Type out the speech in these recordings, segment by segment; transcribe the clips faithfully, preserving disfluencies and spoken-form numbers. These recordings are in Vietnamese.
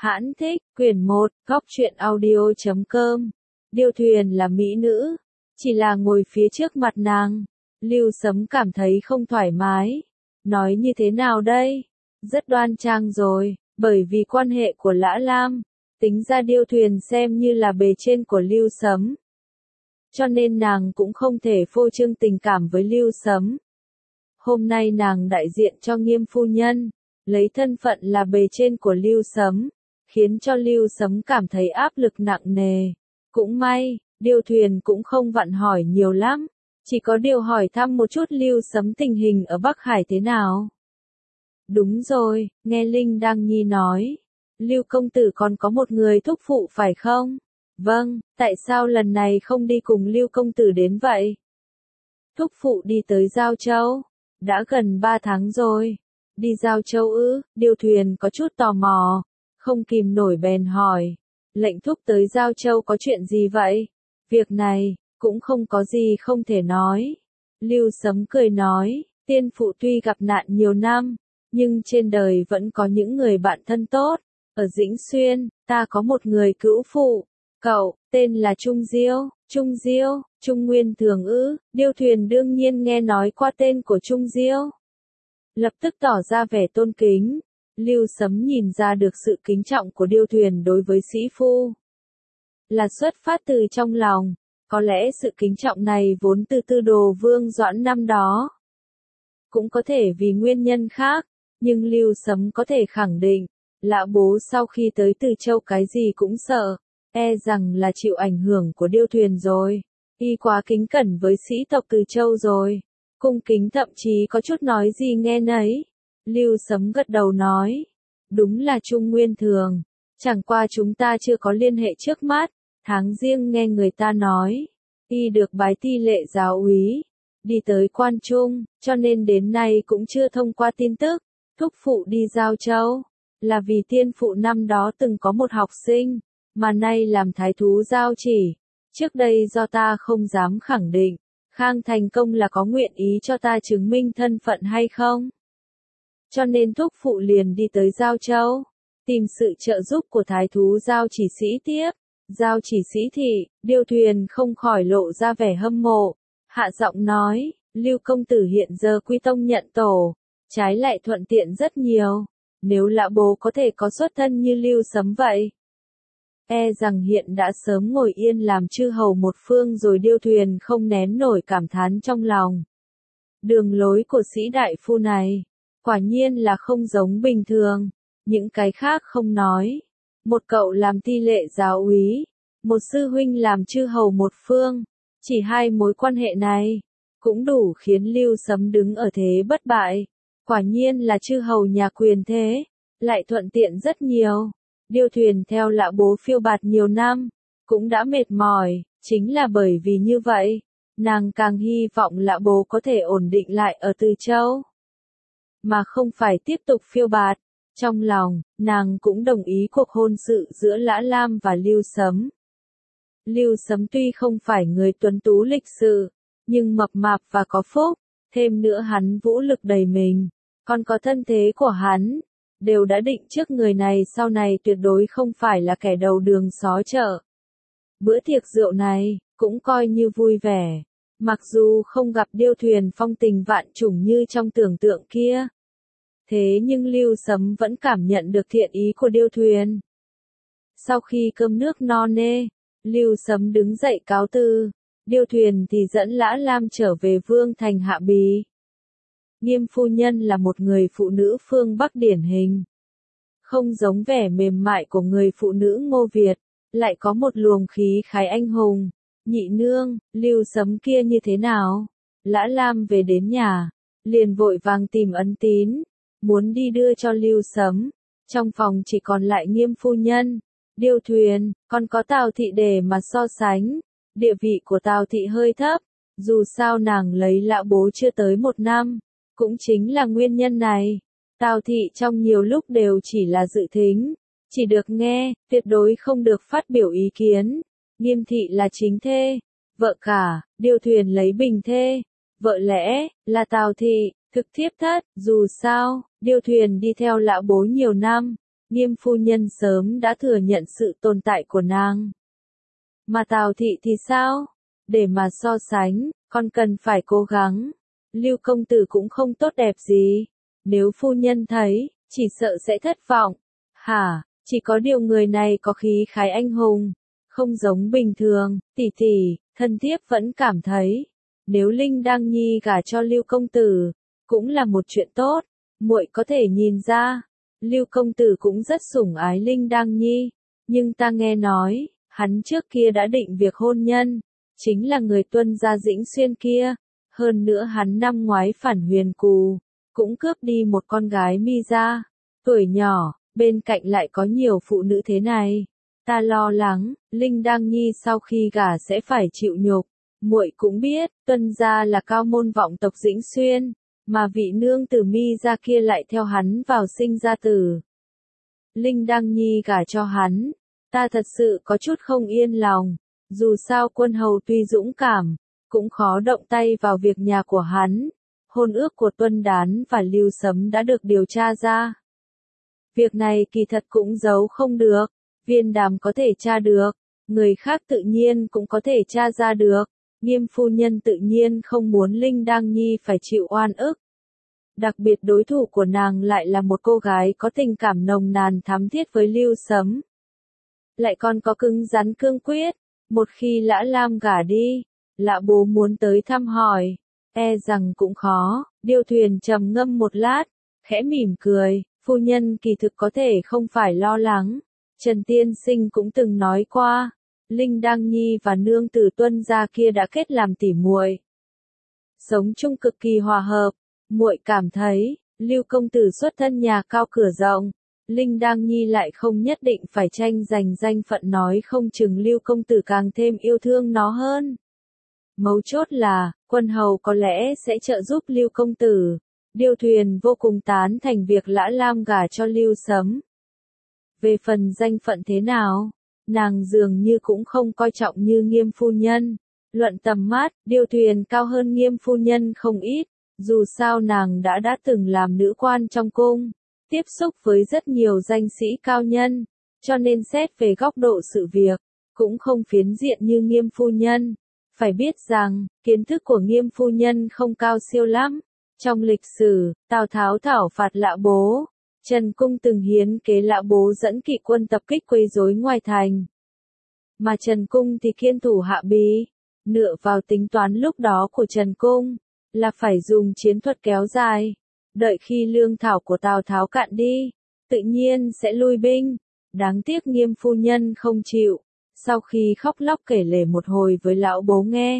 Hãn thích, quyển một, góc truyện audio chấm com. Điêu Thuyền là mỹ nữ, chỉ là ngồi phía trước mặt nàng, Lưu Sấm cảm thấy không thoải mái. Nói như thế nào đây? Rất đoan trang rồi, bởi vì quan hệ của Lã Lam, tính ra Điêu Thuyền xem như là bề trên của Lưu Sấm. Cho nên nàng cũng không thể phô trương tình cảm với Lưu Sấm. Hôm nay nàng đại diện cho Nghiêm phu nhân, lấy thân phận là bề trên của Lưu Sấm, khiến cho Lưu Sấm cảm thấy áp lực nặng nề. Cũng may, Điêu Thuyền cũng không vặn hỏi nhiều lắm, chỉ có điều hỏi thăm một chút Lưu Sấm tình hình ở Bắc Hải thế nào. Đúng rồi, nghe Linh Đăng Nhi nói, Lưu công tử còn có một người thúc phụ phải không? Vâng, tại sao lần này không đi cùng Lưu công tử đến vậy? Thúc phụ đi tới Giao Châu, đã gần ba tháng rồi. Đi Giao Châu ư? Điêu Thuyền có chút tò mò, không kìm nổi bèn hỏi. Lệnh thúc tới Giao Châu có chuyện gì vậy? Việc này, cũng không có gì không thể nói. Lưu Sấm cười nói, tiên phụ tuy gặp nạn nhiều năm, nhưng trên đời vẫn có những người bạn thân tốt. Ở Dĩnh Xuyên, ta có một người cữu phụ. Cậu, tên là Trung Diêu. Trung Diêu, Trung Nguyên Thường ư? Điêu Thuyền đương nhiên nghe nói qua tên của Trung Diêu. Lập tức tỏ ra vẻ tôn kính. Lưu Sấm nhìn ra được sự kính trọng của Điêu Thuyền đối với sĩ phu. Là xuất phát từ trong lòng, có lẽ sự kính trọng này vốn từ Tư Đồ Vương Doãn năm đó. Cũng có thể vì nguyên nhân khác, nhưng Lưu Sấm có thể khẳng định, Lã bố sau khi tới Từ Châu cái gì cũng sợ, e rằng là chịu ảnh hưởng của Điêu Thuyền rồi. Y quá kính cẩn với sĩ tộc Từ Châu rồi. Cung kính thậm chí có chút nói gì nghe nấy. Lưu Sấm gật đầu nói. Đúng là Trung Nguyên Thường. Chẳng qua chúng ta chưa có liên hệ trước mắt. Tháng riêng nghe người ta nói. Y được bái ti lệ giáo úy. Đi tới Quan Trung. Cho nên đến nay cũng chưa thông qua tin tức. Thúc phụ đi Giao Châu. Là vì tiên phụ năm đó từng có một học sinh. Mà nay làm thái thú Giao Chỉ. Trước đây do ta không dám khẳng định. Khang Thành Công là có nguyện ý cho ta chứng minh thân phận hay không? Cho nên thúc phụ liền đi tới Giao Châu, tìm sự trợ giúp của thái thú Giao Chỉ sĩ tiếp. Giao Chỉ sĩ thị, Điêu Thuyền không khỏi lộ ra vẻ hâm mộ. Hạ giọng nói, Lưu công tử hiện giờ quy tông nhận tổ, trái lại thuận tiện rất nhiều. Nếu Lã bố có thể có xuất thân như Lưu Sấm vậy, e rằng hiện đã sớm ngồi yên làm chư hầu một phương rồi. Điêu Thuyền không nén nổi cảm thán trong lòng. Đường lối của sĩ đại phu này, quả nhiên là không giống bình thường. Những cái khác không nói. Một cậu làm ti lệ giáo úy, một sư huynh làm chư hầu một phương. Chỉ hai mối quan hệ này, cũng đủ khiến Lưu Sấm đứng ở thế bất bại. Quả nhiên là chư hầu nhà quyền thế, lại thuận tiện rất nhiều. Điêu Thuyền theo Lã bố phiêu bạt nhiều năm, cũng đã mệt mỏi, chính là bởi vì như vậy, nàng càng hy vọng Lã bố có thể ổn định lại ở Từ Châu, mà không phải tiếp tục phiêu bạt. Trong lòng, nàng cũng đồng ý cuộc hôn sự giữa Lã Lam và Lưu Sấm. Lưu Sấm tuy không phải người tuấn tú lịch sự, nhưng mập mạp và có phúc, thêm nữa hắn vũ lực đầy mình, còn có thân thế của hắn. Đều đã định trước người này sau này tuyệt đối không phải là kẻ đầu đường xó chợ. Bữa tiệc rượu này, cũng coi như vui vẻ. Mặc dù không gặp Điêu Thuyền phong tình vạn trùng như trong tưởng tượng kia. Thế nhưng Lưu Sấm vẫn cảm nhận được thiện ý của Điêu Thuyền. Sau khi cơm nước no nê, Lưu Sấm đứng dậy cáo từ. Điêu Thuyền thì dẫn Lã Lam trở về Vương thành Hạ Bì. Nghiêm phu nhân là một người phụ nữ phương Bắc điển hình. Không giống vẻ mềm mại của người phụ nữ Ngô Việt, lại có một luồng khí khái anh hùng. Nhị nương, Lưu Sấm kia như thế nào? Lã Lam về đến nhà, liền vội vàng tìm Ân Tín, muốn đi đưa cho Lưu Sấm. Trong phòng chỉ còn lại Nghiêm phu nhân, Điêu Thuyền, còn có Tào thị để mà so sánh. Địa vị của Tào thị hơi thấp, dù sao nàng lấy Lã bố chưa tới một năm. Cũng chính là nguyên nhân này, Tào thị trong nhiều lúc đều chỉ là dự thính, chỉ được nghe, tuyệt đối không được phát biểu ý kiến. Nghiêm thị là chính thê, vợ cả, Điêu Thuyền lấy bình thê, vợ lẽ, là Tào thị, thực thiếp thất. Dù sao, Điêu Thuyền đi theo Lã bố nhiều năm, Nghiêm phu nhân sớm đã thừa nhận sự tồn tại của nàng. Mà Tào thị thì sao? Để mà so sánh, con cần phải cố gắng. Lưu công tử cũng không tốt đẹp gì. Nếu phu nhân thấy, chỉ sợ sẽ thất vọng. Hả, chỉ có điều người này có khí khái anh hùng. Không giống bình thường, tỷ tỷ, thân thiếp vẫn cảm thấy. Nếu Linh Đăng Nhi gả cho Lưu công tử, cũng là một chuyện tốt. Muội có thể nhìn ra, Lưu công tử cũng rất sủng ái Linh Đăng Nhi. Nhưng ta nghe nói, hắn trước kia đã định việc hôn nhân. Chính là người Tuân gia Dĩnh Xuyên kia. Hơn nữa hắn năm ngoái phản huyền cù, cũng cướp đi một con gái Mi gia. Tuổi nhỏ, bên cạnh lại có nhiều phụ nữ thế này. Ta lo lắng, Linh Đăng Nhi sau khi gả sẽ phải chịu nhục. Muội cũng biết, Tuân gia là cao môn vọng tộc Dĩnh Xuyên, mà vị nương tử Mi gia kia lại theo hắn vào sinh ra tử. Linh Đăng Nhi gả cho hắn, ta thật sự có chút không yên lòng. Dù sao quân hầu tuy dũng cảm, cũng khó động tay vào việc nhà của hắn. Hôn ước của Tuân Đán và Lưu Sấm đã được điều tra ra. Việc này kỳ thật cũng giấu không được. Viên Đàm có thể tra được, người khác tự nhiên cũng có thể tra ra được. Nghiêm phu nhân tự nhiên không muốn Linh Đăng Nhi phải chịu oan ức. Đặc biệt đối thủ của nàng lại là một cô gái có tình cảm nồng nàn thắm thiết với Lưu Sấm. Lại còn có cứng rắn cương quyết, một khi Lã Lam gả đi, Lã bố muốn tới thăm hỏi, e rằng cũng khó. Điêu Thuyền trầm ngâm một lát, khẽ mỉm cười, phu nhân kỳ thực có thể không phải lo lắng. Trần Tiên Sinh cũng từng nói qua, Linh Đăng Nhi và nương tử Tuân gia kia đã kết làm tỉ muội, sống chung cực kỳ hòa hợp. Muội cảm thấy, Lưu công tử xuất thân nhà cao cửa rộng, Linh Đăng Nhi lại không nhất định phải tranh giành danh phận, nói không chừng Lưu công tử càng thêm yêu thương nó hơn. Mấu chốt là, quân hầu có lẽ sẽ trợ giúp Lưu công tử. Điêu Thuyền vô cùng tán thành việc Lã Lam gả cho Lưu Sấm. Về phần danh phận thế nào, nàng dường như cũng không coi trọng như Nghiêm phu nhân. Luận tầm mắt, Điêu Thuyền cao hơn Nghiêm phu nhân không ít, dù sao nàng đã đã từng làm nữ quan trong cung, tiếp xúc với rất nhiều danh sĩ cao nhân, cho nên xét về góc độ sự việc, cũng không phiến diện như Nghiêm phu nhân. Phải biết rằng, kiến thức của Nghiêm phu nhân không cao siêu lắm. Trong lịch sử, Tào Tháo thảo phạt Lã Bố, Trần Cung từng hiến kế Lã Bố dẫn kỵ quân tập kích quấy rối ngoài thành. Mà Trần Cung thì kiên thủ Hạ Bí, dựa vào tính toán lúc đó của Trần Cung, là phải dùng chiến thuật kéo dài. Đợi khi lương thảo của Tào Tháo cạn đi, tự nhiên sẽ lui binh. Đáng tiếc Nghiêm phu nhân không chịu, sau khi khóc lóc kể lể một hồi với Lão Bố nghe,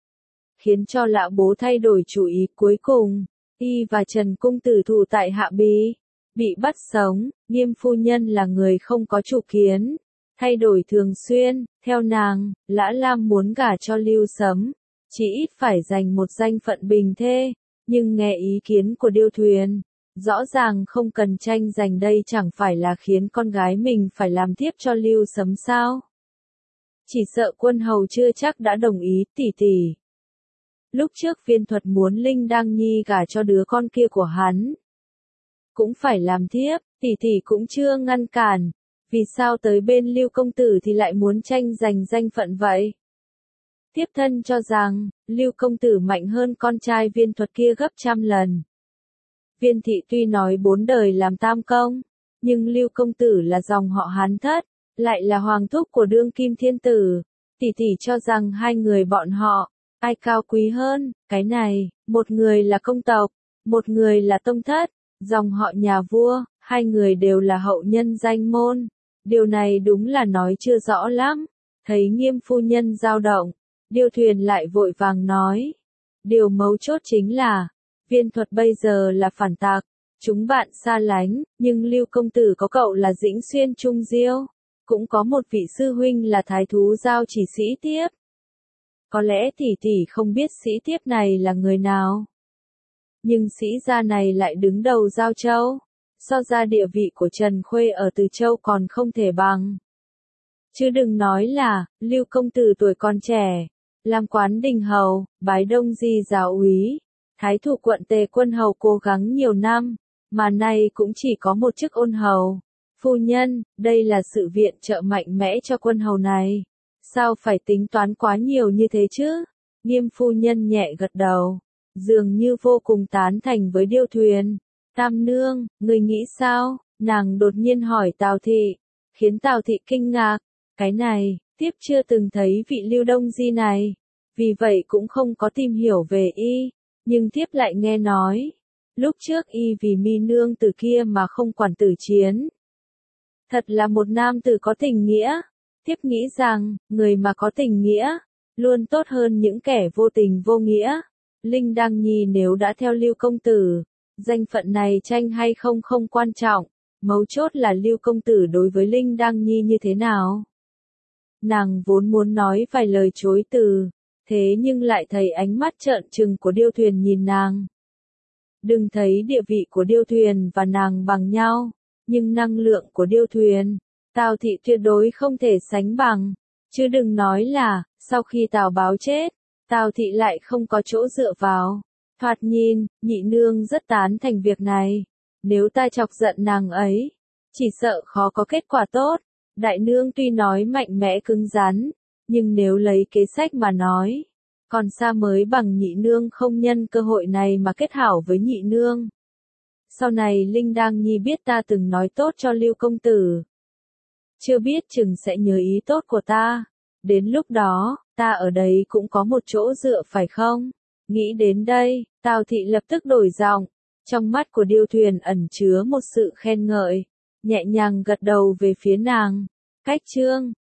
khiến cho Lão Bố thay đổi chủ ý. Cuối cùng, y và Trần Cung tử thủ tại Hạ Bí, bị bắt sống. Nghiêm phu nhân là người không có chủ kiến, thay đổi thường xuyên. Theo nàng, Lã Lam muốn gả cho Lưu Sấm, chỉ ít phải giành một danh phận bình thê. Nhưng nghe ý kiến của Điêu Thuyền, rõ ràng không cần tranh giành, đây chẳng phải là khiến con gái mình phải làm tiếp cho Lưu Sấm sao? Chỉ sợ quân hầu chưa chắc đã đồng ý. Tỷ tỷ, lúc trước Viên Thuật muốn Linh Đăng Nhi gả cho đứa con kia của hắn, cũng phải làm thiếp, tỷ tỷ cũng chưa ngăn cản, vì sao tới bên Lưu công tử thì lại muốn tranh giành danh phận vậy? Thiếp thân cho rằng, Lưu công tử mạnh hơn con trai Viên Thuật kia gấp trăm lần. Viên thị tuy nói bốn đời làm tam công, nhưng Lưu công tử là dòng họ Hán thất, lại là hoàng thúc của đương kim thiên tử. Tỷ tỷ cho rằng hai người bọn họ, ai cao quý hơn? Cái này, một người là công tộc, một người là tông thất, dòng họ nhà vua, hai người đều là hậu nhân danh môn. Điều này đúng là nói chưa rõ lắm. Thấy Nghiêm phu nhân dao động, Điêu Thuyền lại vội vàng nói, điều mấu chốt chính là, Viên Thuật bây giờ là phản tặc, chúng bạn xa lánh, nhưng Lưu công tử có cậu là Dĩnh Xuyên Trung Diêu, cũng có một vị sư huynh là Thái thú Giao Chỉ Sĩ Tiếp. Có lẽ tỷ tỷ không biết Sĩ Tiếp này là người nào, nhưng sĩ gia này lại đứng đầu Giao Châu, so ra địa vị của Trần Khuê ở Từ Châu còn không thể bằng. Chứ đừng nói là, Lưu công tử tuổi còn trẻ, làm quán đình hầu, bái Đông Di giáo úy, thái thủ quận Tề quân hầu cố gắng nhiều năm, mà nay cũng chỉ có một chức ôn hầu. Phu nhân, đây là sự viện trợ mạnh mẽ cho quân hầu này. Sao phải tính toán quá nhiều như thế chứ? Nghiêm phu nhân nhẹ gật đầu, dường như vô cùng tán thành với Điêu Thuyền. Tam nương, người nghĩ sao? Nàng đột nhiên hỏi Tào Thị, khiến Tào Thị kinh ngạc. Cái này, tiếp chưa từng thấy vị Lưu Đông Di này, vì vậy cũng không có tìm hiểu về y, nhưng tiếp lại nghe nói, lúc trước y vì mi nương tử kia mà không quản tử chiến. Thật là một nam tử có tình nghĩa. Tiếp nghĩ rằng, người mà có tình nghĩa, luôn tốt hơn những kẻ vô tình vô nghĩa. Linh Đăng Nhi nếu đã theo Lưu công tử, danh phận này tranh hay không không quan trọng, mấu chốt là Lưu công tử đối với Linh Đăng Nhi như thế nào. Nàng vốn muốn nói vài lời chối từ, thế nhưng lại thấy ánh mắt trợn trừng của Điêu Thuyền nhìn nàng. Đừng thấy địa vị của Điêu Thuyền và nàng bằng nhau, nhưng năng lượng của Điêu Thuyền, Tào Thị tuyệt đối không thể sánh bằng, chứ đừng nói là, sau khi Tào Báo chết, Tào Thị lại không có chỗ dựa vào. Thoạt nhìn, nhị nương rất tán thành việc này, nếu ta chọc giận nàng ấy, chỉ sợ khó có kết quả tốt. Đại nương tuy nói mạnh mẽ cứng rắn, nhưng nếu lấy kế sách mà nói, còn xa mới bằng nhị nương không nhân cơ hội này mà kết hảo với nhị nương. Sau này Linh Đăng Nhi biết ta từng nói tốt cho Lưu công tử, chưa biết chừng sẽ nhớ ý tốt của ta, đến lúc đó, ta ở đấy cũng có một chỗ dựa phải không? Nghĩ đến đây, Tào Thị lập tức đổi giọng, trong mắt của Điêu Thuyền ẩn chứa một sự khen ngợi, nhẹ nhàng gật đầu về phía nàng. Cách chương